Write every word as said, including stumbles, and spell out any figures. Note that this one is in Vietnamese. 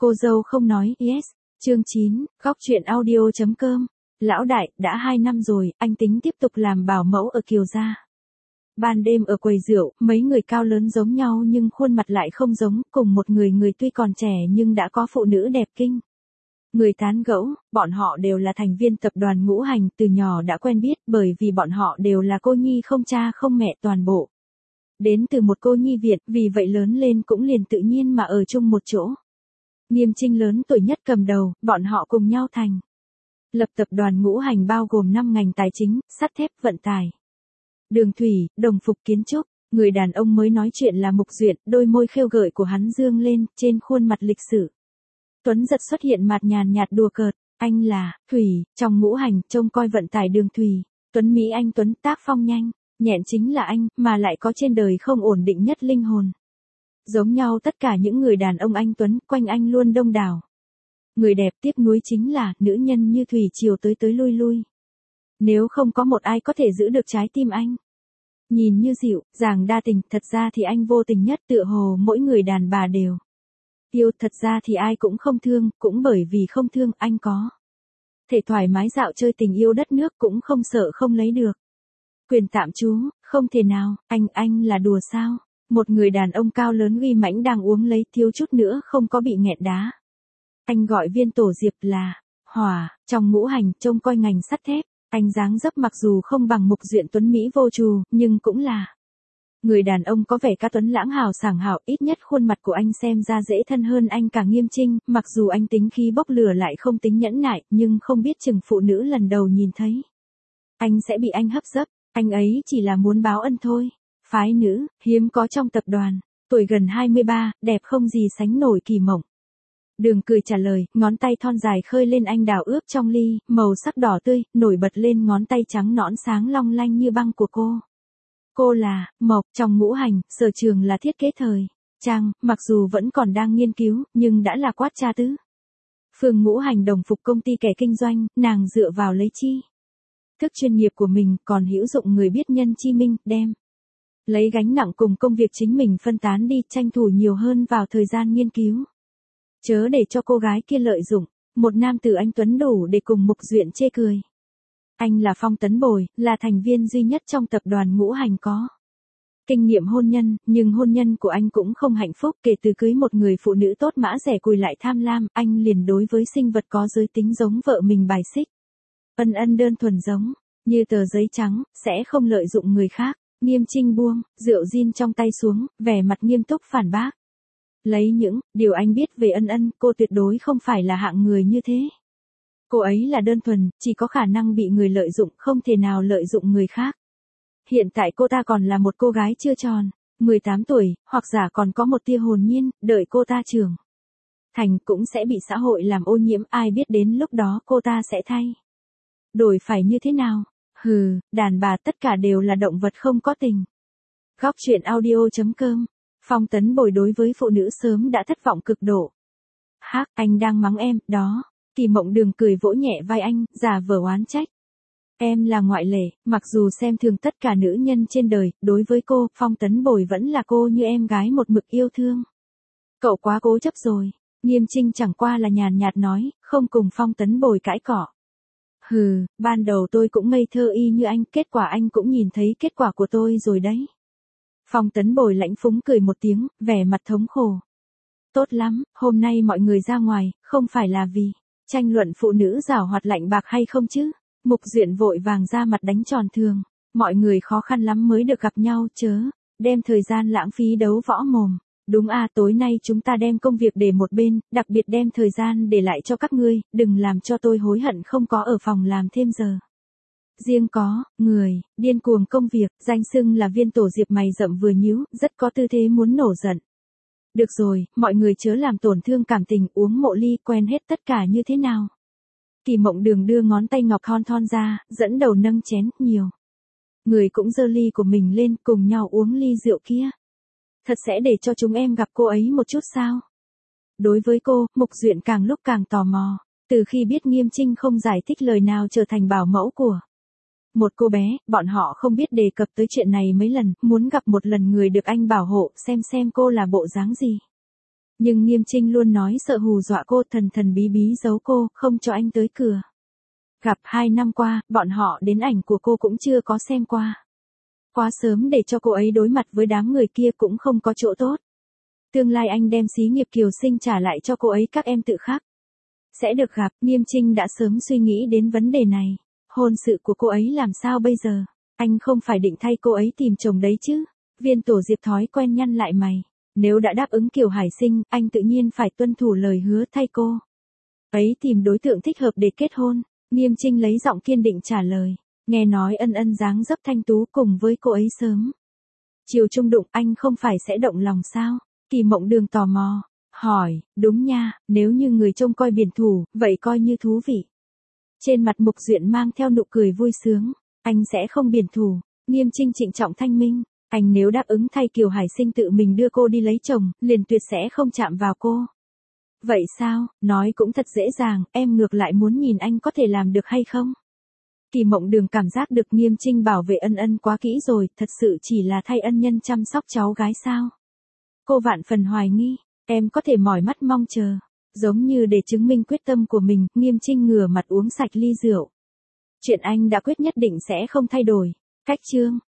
Cô dâu không nói yes. Chương chín, góc truyện audio chấm com. Lão đại, đã hai năm rồi, anh tính tiếp tục làm bảo mẫu ở Kiều gia. Ban đêm ở quầy rượu, mấy người cao lớn giống nhau nhưng khuôn mặt lại không giống, cùng một người người tuy còn trẻ nhưng đã có phụ nữ đẹp kinh. Người tán gẫu, bọn họ đều là thành viên tập đoàn Ngũ Hành, từ nhỏ đã quen biết bởi vì bọn họ đều là cô nhi không cha không mẹ toàn bộ. Đến từ một cô nhi viện, vì vậy lớn lên cũng liền tự nhiên mà ở chung một chỗ. Nghiêm Trinh lớn tuổi nhất cầm đầu, bọn họ cùng nhau thành lập tập đoàn Ngũ Hành bao gồm năm ngành tài chính, sắt thép, vận tải, đường thủy, đồng phục, kiến trúc. Người đàn ông mới nói chuyện là Mục Duyện, đôi môi khêu gợi của hắn dương lên, trên khuôn mặt lịch sự Tuấn giật xuất hiện mặt nhàn nhạt đùa cợt, anh là Thủy, trong Ngũ Hành, trông coi vận tải đường thủy. Tuấn Mỹ anh Tuấn, tác phong nhanh, nhẹn chính là anh, mà lại có trên đời không ổn định nhất linh hồn. Giống nhau tất cả những người đàn ông anh Tuấn, quanh anh luôn đông đảo. Người đẹp tiếc nuối chính là, nữ nhân như thủy triều tới tới lui lui. Nếu không có một ai có thể giữ được trái tim anh. Nhìn như dịu, dàng đa tình, thật ra thì anh vô tình nhất, tựa hồ mỗi người đàn bà đều yêu, thật ra thì ai cũng không thương, cũng bởi vì không thương, anh có thể thoải mái dạo chơi tình yêu đất nước, cũng không sợ không lấy được quyền tạm trú, không thể nào. Anh, anh là đùa sao? Một người đàn ông cao lớn uy mãnh đang uống lấy, thiếu chút nữa không có bị nghẹn đá. Anh gọi Viên Tổ Diệp là Hỏa, trong Ngũ Hành, trông coi ngành sắt thép. Anh dáng dấp mặc dù không bằng Mục Duyện tuấn Mỹ vô trù, nhưng cũng là người đàn ông có vẻ ca tuấn lãng hào sảng hảo, ít nhất khuôn mặt của anh xem ra dễ thân hơn anh cả Nghiêm Trinh, mặc dù anh tính khí bốc lửa lại không tính nhẫn nại, nhưng không biết chừng phụ nữ lần đầu nhìn thấy anh sẽ bị anh hấp dấp, anh ấy chỉ là muốn báo ân thôi. Phái nữ, hiếm có trong tập đoàn, tuổi gần hai mươi ba, đẹp không gì sánh nổi Kỳ Mộng. Đường cười trả lời, ngón tay thon dài khơi lên anh đào ướp trong ly, màu sắc đỏ tươi, nổi bật lên ngón tay trắng nõn sáng long lanh như băng của cô. Cô là Mộc, trong Ngũ Hành, sở trường là thiết kế thời trang, mặc dù vẫn còn đang nghiên cứu, nhưng đã là quát cha tứ phương Ngũ Hành đồng phục công ty kẻ kinh doanh, nàng dựa vào lấy chi thức chuyên nghiệp của mình, còn hữu dụng người biết nhân chi minh, đem lấy gánh nặng cùng công việc chính mình phân tán đi, tranh thủ nhiều hơn vào thời gian nghiên cứu. Chớ để cho cô gái kia lợi dụng, một nam tử anh tuấn đủ để cùng Mục Duyện chê cười. Anh là Phong Tấn Bồi, là thành viên duy nhất trong tập đoàn Ngũ Hành có kinh nghiệm hôn nhân, nhưng hôn nhân của anh cũng không hạnh phúc, kể từ cưới một người phụ nữ tốt mã rẻ cùi lại tham lam, anh liền đối với sinh vật có giới tính giống vợ mình bài xích. Ân ân đơn thuần giống như tờ giấy trắng, sẽ không lợi dụng người khác. Nghiêm Trinh buông rượu gin trong tay xuống, vẻ mặt nghiêm túc phản bác. Lấy những điều anh biết về Ân Ân, cô tuyệt đối không phải là hạng người như thế. Cô ấy là đơn thuần, chỉ có khả năng bị người lợi dụng, không thể nào lợi dụng người khác. Hiện tại cô ta còn là một cô gái chưa tròn mười tám tuổi, hoặc giả còn có một tia hồn nhiên, đợi cô ta trưởng thành cũng sẽ bị xã hội làm ô nhiễm, ai biết đến lúc đó cô ta sẽ thay đổi phải như thế nào. Hừ, đàn bà tất cả đều là động vật không có tình. Góc truyện audio chấm com. Phong Tấn Bồi đối với phụ nữ sớm đã thất vọng cực độ. Hắc, anh đang mắng em, đó. Kỳ Mộng Đường cười vỗ nhẹ vai anh, giả vờ oán trách. Em là ngoại lệ, mặc dù xem thường tất cả nữ nhân trên đời, đối với cô, Phong Tấn Bồi vẫn là cô như em gái một mực yêu thương. Cậu quá cố chấp rồi. Nghiêm Trinh chẳng qua là nhàn nhạt nói, không cùng Phong Tấn Bồi cãi cọ. Hừ, ban đầu tôi cũng ngây thơ y như anh, kết quả anh cũng nhìn thấy kết quả của tôi rồi đấy. Phong Tấn Bồi lãnh phúng cười một tiếng, vẻ mặt thống khổ. Tốt lắm, hôm nay mọi người ra ngoài, không phải là vì tranh luận phụ nữ giảo hoạt lạnh bạc hay không chứ? Mục Duyện vội vàng ra mặt đánh tròn thường. Mọi người khó khăn lắm mới được gặp nhau, chớ đem thời gian lãng phí đấu võ mồm. Đúng à, tối nay chúng ta đem công việc để một bên, đặc biệt đem thời gian để lại cho các ngươi, đừng làm cho tôi hối hận không có ở phòng làm thêm giờ. Riêng có, người, điên cuồng công việc, danh xưng là Viên Tổ Diệp mày rậm vừa nhíu, rất có tư thế muốn nổ giận. Được rồi, mọi người chớ làm tổn thương cảm tình, uống mộ ly, quen hết tất cả như thế nào. Kỳ Mộng Đường đưa ngón tay ngọc thon thon ra, dẫn đầu nâng chén, nhiều người cũng giơ ly của mình lên, cùng nhau uống ly rượu kia. Thật sẽ để cho chúng em gặp cô ấy một chút sao? Đối với cô, Mục Duyện càng lúc càng tò mò, từ khi biết Nghiêm Trinh không giải thích lời nào trở thành bảo mẫu của một cô bé, bọn họ không biết đề cập tới chuyện này mấy lần, muốn gặp một lần người được anh bảo hộ, xem xem cô là bộ dáng gì. Nhưng Nghiêm Trinh luôn nói sợ hù dọa cô, thần thần bí bí giấu cô, không cho anh tới cửa. Gặp hai năm qua, bọn họ đến ảnh của cô cũng chưa có xem qua. Quá sớm để cho cô ấy đối mặt với đám người kia cũng không có chỗ tốt. Tương lai anh đem xí nghiệp Kiều Sinh trả lại cho cô ấy, các em tự khắc sẽ được gặp. Nghiêm Trinh đã sớm suy nghĩ đến vấn đề này. Hôn sự của cô ấy làm sao bây giờ? Anh không phải định thay cô ấy tìm chồng đấy chứ? Viên Tổ Diệp thói quen nhăn lại mày. Nếu đã đáp ứng Kiều Hải Sinh, anh tự nhiên phải tuân thủ lời hứa thay cô ấy tìm đối tượng thích hợp để kết hôn. Nghiêm Trinh lấy giọng kiên định trả lời. Nghe nói Ân Ân dáng dấp thanh tú cùng với cô ấy sớm chiều chung đụng, anh không phải sẽ động lòng sao? Kỳ Mộng Đường tò mò hỏi. Đúng nha, nếu như người trông coi biển thủ, vậy coi như thú vị. Trên mặt Mục Duyện mang theo nụ cười vui sướng. Anh sẽ không biển thủ. Nghiêm Trinh trịnh trọng thanh minh. Anh nếu đáp ứng thay Kiều Hải Sinh tự mình đưa cô đi lấy chồng, liền tuyệt sẽ không chạm vào cô. Vậy sao? Nói cũng thật dễ dàng, em ngược lại muốn nhìn anh có thể làm được hay không? Kỳ Mộng Đường cảm giác được Nghiêm Trinh bảo vệ Ân Ân quá kỹ rồi, thật sự chỉ là thay ân nhân chăm sóc cháu gái sao? Cô vạn phần hoài nghi, em có thể mỏi mắt mong chờ. Giống như để chứng minh quyết tâm của mình, Nghiêm Trinh ngửa mặt uống sạch ly rượu. Chuyện anh đã quyết nhất định sẽ không thay đổi. Cách chương